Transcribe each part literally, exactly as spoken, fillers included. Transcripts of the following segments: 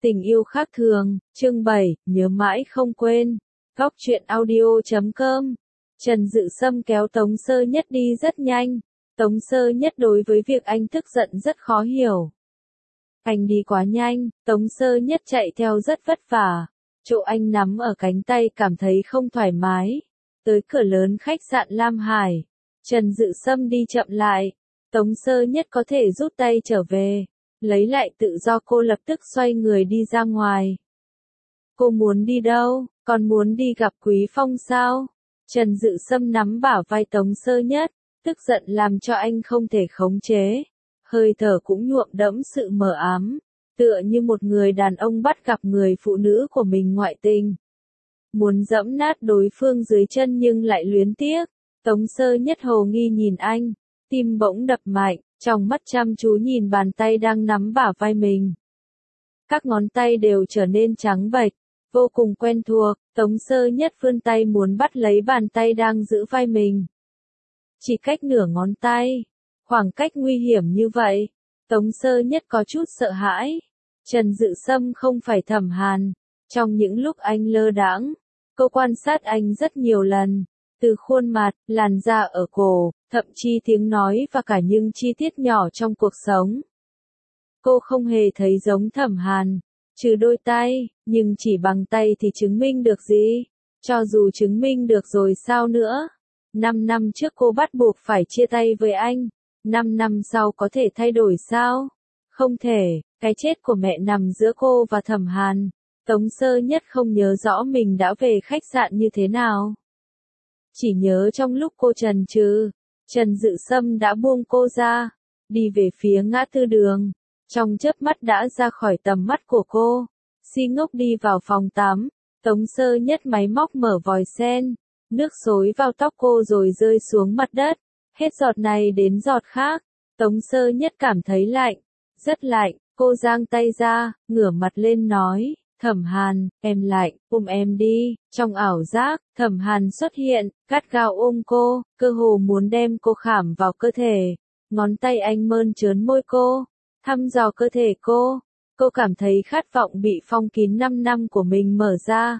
Tình yêu khác thường, chương bảy, nhớ mãi không quên. Góc truyện audio chấm com. Trần Dự Sâm kéo Tống Sơ Nhất đi rất nhanh. Tống Sơ Nhất đối với việc anh tức giận rất khó hiểu. Anh đi quá nhanh, Tống Sơ Nhất chạy theo rất vất vả. Chỗ anh nắm ở cánh tay cảm thấy không thoải mái. Tới cửa lớn khách sạn Lam Hải, Trần Dự Sâm đi chậm lại. Tống Sơ Nhất có thể rút tay trở về. Lấy lại tự do, cô lập tức xoay người đi ra ngoài. Cô muốn đi đâu? Còn muốn đi gặp Quý Phong sao? Trần Dự Sâm nắm bả vai Tống Sơ Nhất, tức giận làm cho anh không thể khống chế. Hơi thở cũng nhuộm đẫm sự mờ ám, tựa như một người đàn ông bắt gặp người phụ nữ của mình ngoại tình. Muốn giẫm nát đối phương dưới chân nhưng lại luyến tiếc. Tống Sơ Nhất hồ nghi nhìn anh, tim bỗng đập mạnh, trong mắt chăm chú nhìn bàn tay đang nắm bả vai mình. Các ngón tay đều trở nên trắng bệch, vô cùng quen thuộc. Tống Sơ Nhất vươn tay muốn bắt lấy bàn tay đang giữ vai mình. Chỉ cách nửa ngón tay, khoảng cách nguy hiểm như vậy, Tống Sơ Nhất có chút sợ hãi. Trần Dự Sâm không phải Thẩm Hàn. Trong những lúc anh lơ đãng, cô quan sát anh rất nhiều lần. Từ khuôn mặt, làn da ở cổ, thậm chí tiếng nói và cả những chi tiết nhỏ trong cuộc sống. Cô không hề thấy giống Thẩm Hàn, trừ đôi tay, nhưng chỉ bằng tay thì chứng minh được gì? Cho dù chứng minh được rồi sao nữa? Năm năm trước cô bắt buộc phải chia tay với anh, năm năm sau có thể thay đổi sao? Không thể, cái chết của mẹ nằm giữa cô và Thẩm Hàn. Tống Sơ Nhất không nhớ rõ mình đã về khách sạn như thế nào. Chỉ nhớ trong lúc cô chần chừ, Trần Dự Sâm đã buông cô ra, đi về phía ngã tư đường. Trong chớp mắt đã ra khỏi tầm mắt của cô. Si ngốc đi vào phòng tắm. Tống Sơ Nhất máy móc mở vòi sen. Nước xối vào tóc cô rồi rơi xuống mặt đất. Hết giọt này đến giọt khác. Tống Sơ Nhất cảm thấy lạnh. Rất lạnh. Cô giang tay ra, ngửa mặt lên nói. Thẩm Hàn, em lạnh, ôm em đi. Trong ảo giác, Thẩm Hàn xuất hiện, gắt gao ôm cô, cơ hồ muốn đem cô khảm vào cơ thể. Ngón tay anh mơn trớn môi cô, thăm dò cơ thể cô. Cô cảm thấy khát vọng bị phong kín năm năm của mình mở ra.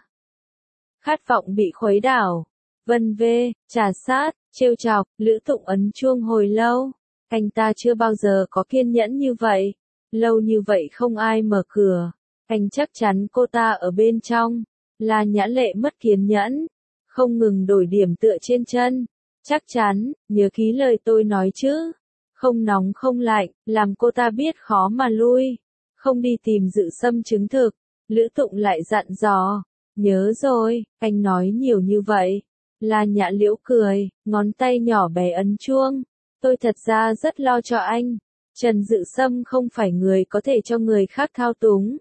Khát vọng bị khuấy đảo, vân vê, trà sát, trêu chọc, Lữ Tụng ấn chuông hồi lâu. Anh ta chưa bao giờ có kiên nhẫn như vậy. Lâu như vậy không ai mở cửa. Anh chắc chắn cô ta ở bên trong. La Nhã Lệ mất kiên nhẫn, không ngừng đổi điểm tựa trên chân. Chắc chắn, nhớ ký lời tôi nói chứ. Không nóng không lạnh, làm cô ta biết khó mà lui. Không đi tìm Dự Sâm chứng thực. Lữ Tụng lại dặn dò. Nhớ rồi, anh nói nhiều như vậy. La Nhã Liễu cười, ngón tay nhỏ bé ấn chuông. Tôi thật ra rất lo cho anh. Trần Dự Sâm không phải người có thể cho người khác thao túng.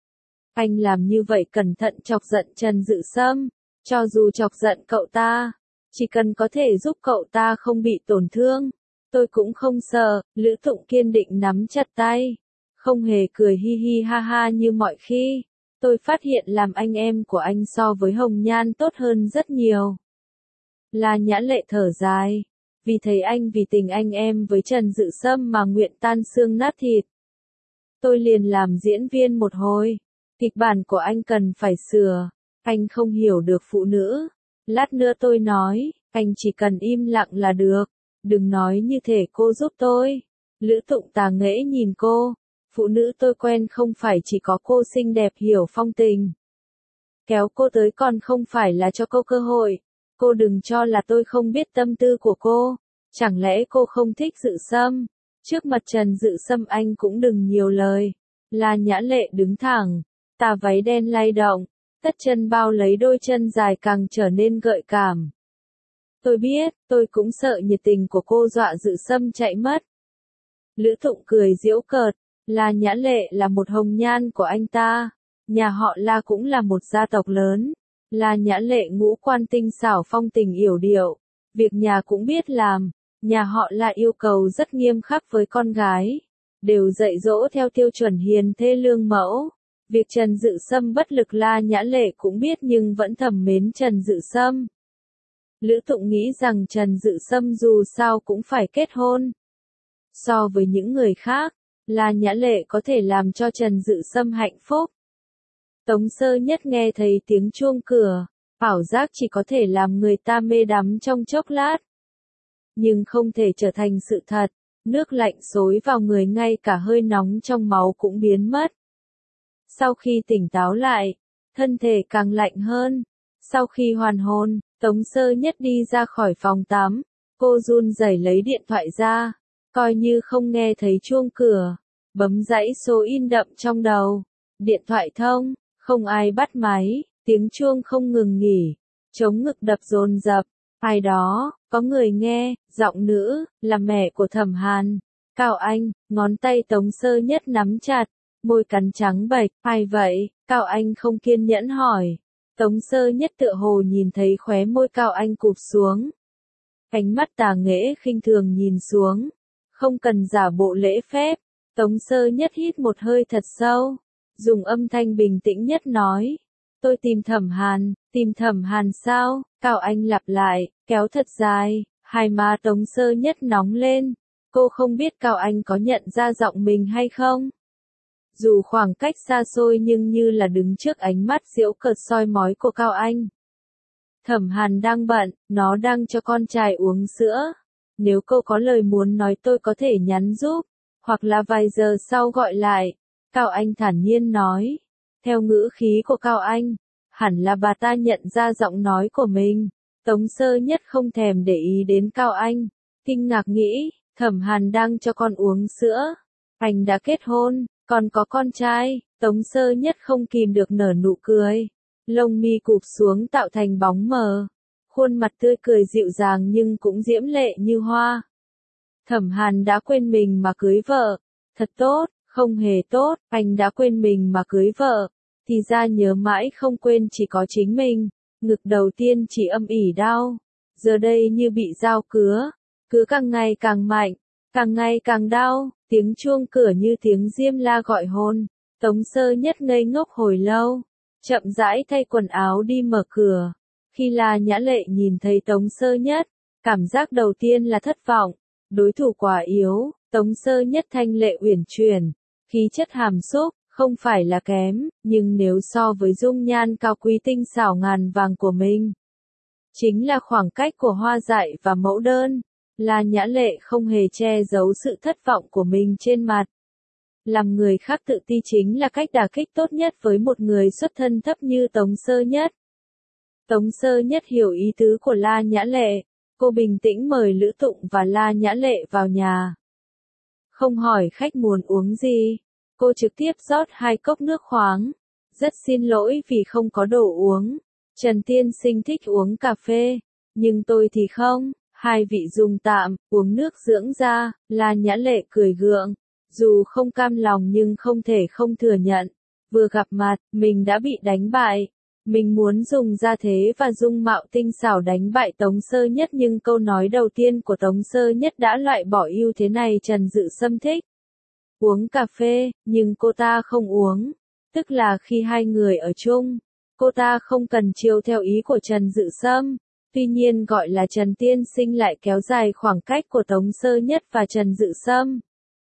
Anh làm như vậy cẩn thận chọc giận Trần Dự Sâm. Cho dù chọc giận cậu ta, chỉ cần có thể giúp cậu ta không bị tổn thương, tôi cũng không sợ. Lữ Tụng kiên định nắm chặt tay, không hề cười hi hi ha ha như mọi khi. Tôi phát hiện làm anh em của anh so với Hồng Nhan tốt hơn rất nhiều. La Nhã Lệ thở dài, vì thấy anh vì tình anh em với Trần Dự Sâm mà nguyện tan xương nát thịt. Tôi liền làm diễn viên một hồi. Kịch bản của anh cần phải sửa. Anh không hiểu được phụ nữ. Lát nữa tôi nói, anh chỉ cần im lặng là được. Đừng nói như thể cô giúp tôi. Lữ Tụng tà nghễ nhìn cô. Phụ nữ tôi quen không phải chỉ có cô xinh đẹp hiểu phong tình. Kéo cô tới còn không phải là cho cô cơ hội. Cô đừng cho là tôi không biết tâm tư của cô. Chẳng lẽ cô không thích Dự Sâm? Trước mặt Trần Dự Sâm anh cũng đừng nhiều lời. La Nhã Lệ đứng thẳng. Tà váy đen lay động, tất chân bao lấy đôi chân dài càng trở nên gợi cảm. Tôi biết, tôi cũng sợ nhiệt tình của cô dọa Dự Sâm chạy mất. Lữ Tụng cười giễu cợt, La Nhã Lệ là một hồng nhan của anh ta. Nhà họ La cũng là một gia tộc lớn. La Nhã Lệ ngũ quan tinh xảo phong tình yểu điệu. Việc nhà cũng biết làm. Nhà họ La yêu cầu rất nghiêm khắc với con gái. Đều dạy dỗ theo tiêu chuẩn hiền thê lương mẫu. Việc Trần Dự Sâm bất lực La Nhã Lệ cũng biết nhưng vẫn thầm mến Trần Dự Sâm. Lữ Tụng nghĩ rằng Trần Dự Sâm dù sao cũng phải kết hôn. So với những người khác, La Nhã Lệ có thể làm cho Trần Dự Sâm hạnh phúc. Tống Sơ Nhất nghe thấy tiếng chuông cửa, ảo giác chỉ có thể làm người ta mê đắm trong chốc lát, nhưng không thể trở thành sự thật. Nước lạnh xối vào người, ngay cả hơi nóng trong máu cũng biến mất. Sau khi tỉnh táo lại, thân thể càng lạnh hơn. Sau khi hoàn hồn, Tống Sơ Nhất đi ra khỏi phòng tắm. Cô run rẩy lấy điện thoại ra, coi như không nghe thấy chuông cửa, bấm dãy số in đậm trong đầu. Điện thoại thông, không ai bắt máy, tiếng chuông không ngừng nghỉ, trống ngực đập dồn dập. Ai đó, có người nghe, giọng nữ, là mẹ của Thẩm Hàn. Cao Anh, ngón tay Tống Sơ Nhất nắm chặt, môi cắn trắng bệch. Ai vậy? Cao Anh không kiên nhẫn hỏi. Tống Sơ Nhất tựa hồ nhìn thấy khóe môi Cao Anh cụp xuống. Ánh mắt tà nghễ khinh thường nhìn xuống. Không cần giả bộ lễ phép. Tống Sơ Nhất hít một hơi thật sâu, dùng âm thanh bình tĩnh nhất nói. Tôi tìm Thẩm Hàn. Tìm Thẩm Hàn sao? Cao Anh lặp lại, kéo thật dài. Hai má Tống Sơ Nhất nóng lên. Cô không biết Cao Anh có nhận ra giọng mình hay không. Dù khoảng cách xa xôi nhưng như là đứng trước ánh mắt giễu cợt soi mói của Cao Anh. Thẩm Hàn đang bận, nó đang cho con trai uống sữa. Nếu cô có lời muốn nói tôi có thể nhắn giúp, hoặc là vài giờ sau gọi lại. Cao Anh thản nhiên nói. Theo ngữ khí của Cao Anh, hẳn là bà ta nhận ra giọng nói của mình. Tống Sơ Nhất không thèm để ý đến Cao Anh, kinh ngạc nghĩ, Thẩm Hàn đang cho con uống sữa. Anh đã kết hôn, còn có con trai. Tống Sơ Nhất không kìm được nở nụ cười. Lông mi cụp xuống tạo thành bóng mờ. Khuôn mặt tươi cười dịu dàng nhưng cũng diễm lệ như hoa. Thẩm Hàn đã quên mình mà cưới vợ. Thật tốt, không hề tốt, anh đã quên mình mà cưới vợ. Thì ra nhớ mãi không quên chỉ có chính mình. Ngực đầu tiên chỉ âm ỉ đau. Giờ đây như bị dao cứa. Cứ càng ngày càng mạnh, càng ngày càng đau. Tiếng chuông cửa như tiếng diêm la gọi hôn. Tống Sơ Nhất ngây ngốc hồi lâu. Chậm rãi thay quần áo đi mở cửa. Khi La Nhã Lệ nhìn thấy Tống Sơ Nhất, cảm giác đầu tiên là thất vọng. Đối thủ quá yếu. Tống Sơ Nhất thanh lệ uyển chuyển, khí chất hàm xúc, không phải là kém, nhưng nếu so với dung nhan cao quý tinh xảo ngàn vàng của mình, chính là khoảng cách của hoa dại và mẫu đơn. La Nhã Lệ không hề che giấu sự thất vọng của mình trên mặt. Làm người khác tự ti chính là cách đả kích tốt nhất với một người xuất thân thấp như Tống Sơ Nhất. Tống Sơ Nhất hiểu ý tứ của La Nhã Lệ. Cô bình tĩnh mời Lữ Tụng và La Nhã Lệ vào nhà. Không hỏi khách muốn uống gì. Cô trực tiếp rót hai cốc nước khoáng. Rất xin lỗi vì không có đồ uống. Trần tiên sinh thích uống cà phê. Nhưng tôi thì không. Hai vị dùng tạm, uống nước dưỡng da. La Nhã Lệ cười gượng. Dù không cam lòng nhưng không thể không thừa nhận. Vừa gặp mặt, mình đã bị đánh bại. Mình muốn dùng gia thế và dung mạo tinh xảo đánh bại Tống Sơ Nhất, nhưng câu nói đầu tiên của Tống Sơ Nhất đã loại bỏ ưu thế này. Trần Dự Sâm thích uống cà phê, nhưng cô ta không uống. Tức là khi hai người ở chung, cô ta không cần chiều theo ý của Trần Dự Sâm. Tuy nhiên gọi là Trần tiên sinh lại kéo dài khoảng cách của Tống Sơ Nhất và Trần Dự Sâm.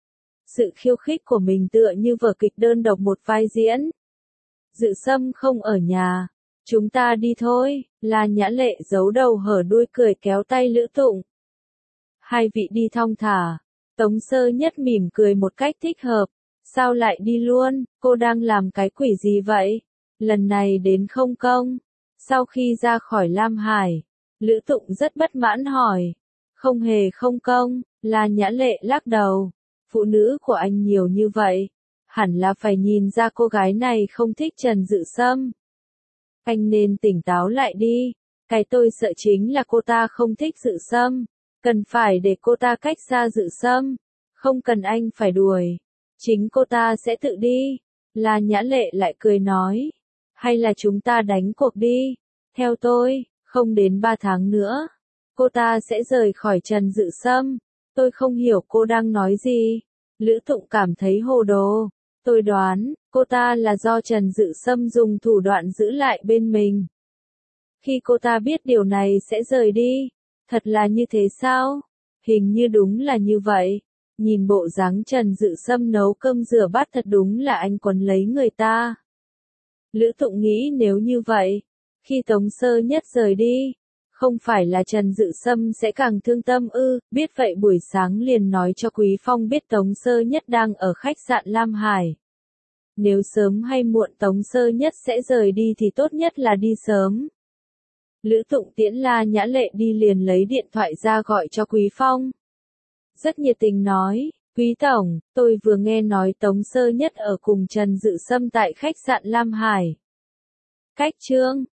Sự khiêu khích của mình tựa như vở kịch đơn độc một vai diễn. Dự Sâm không ở nhà. Chúng ta đi thôi. La Nhã Lệ giấu đầu hở đuôi cười kéo tay Lữ Tụng. Hai vị đi thong thả. Tống Sơ Nhất mỉm cười một cách thích hợp. Sao lại đi luôn? Cô đang làm cái quỷ gì vậy? Lần này đến không công. Sau khi ra khỏi Lam Hải, Lữ Tụng rất bất mãn hỏi. Không hề không công. La Nhã Lệ lắc đầu. Phụ nữ của anh nhiều như vậy, hẳn là phải nhìn ra cô gái này không thích Trần Dự Sâm. Anh nên tỉnh táo lại đi. Cái tôi sợ chính là cô ta không thích Dự Sâm. Cần phải để cô ta cách xa Dự Sâm. Không cần anh phải đuổi. Chính cô ta sẽ tự đi. La Nhã Lệ lại cười nói. Hay là chúng ta đánh cuộc đi. Theo tôi, không đến ba tháng nữa, cô ta sẽ rời khỏi Trần Dự Sâm. Tôi không hiểu cô đang nói gì. Lữ Tụng cảm thấy hồ đồ. Tôi đoán, cô ta là do Trần Dự Sâm dùng thủ đoạn giữ lại bên mình. Khi cô ta biết điều này sẽ rời đi. Thật là như thế sao? Hình như đúng là như vậy. Nhìn bộ dáng Trần Dự Sâm nấu cơm rửa bát thật đúng là anh quấn lấy người ta. Lữ Tụng nghĩ nếu như vậy, khi Tống Sơ Nhất rời đi, không phải là Trần Dự Sâm sẽ càng thương tâm ư, biết vậy buổi sáng liền nói cho Quý Phong biết Tống Sơ Nhất đang ở khách sạn Lam Hải. Nếu sớm hay muộn Tống Sơ Nhất sẽ rời đi thì tốt nhất là đi sớm. Lữ Tụng tiễn La Nhã Lệ đi liền lấy điện thoại ra gọi cho Quý Phong. Rất nhiệt tình nói, Quý Tổng, tôi vừa nghe nói Tống Sơ Nhất ở cùng Trần Dự Sâm tại khách sạn Lam Hải. Cách Trương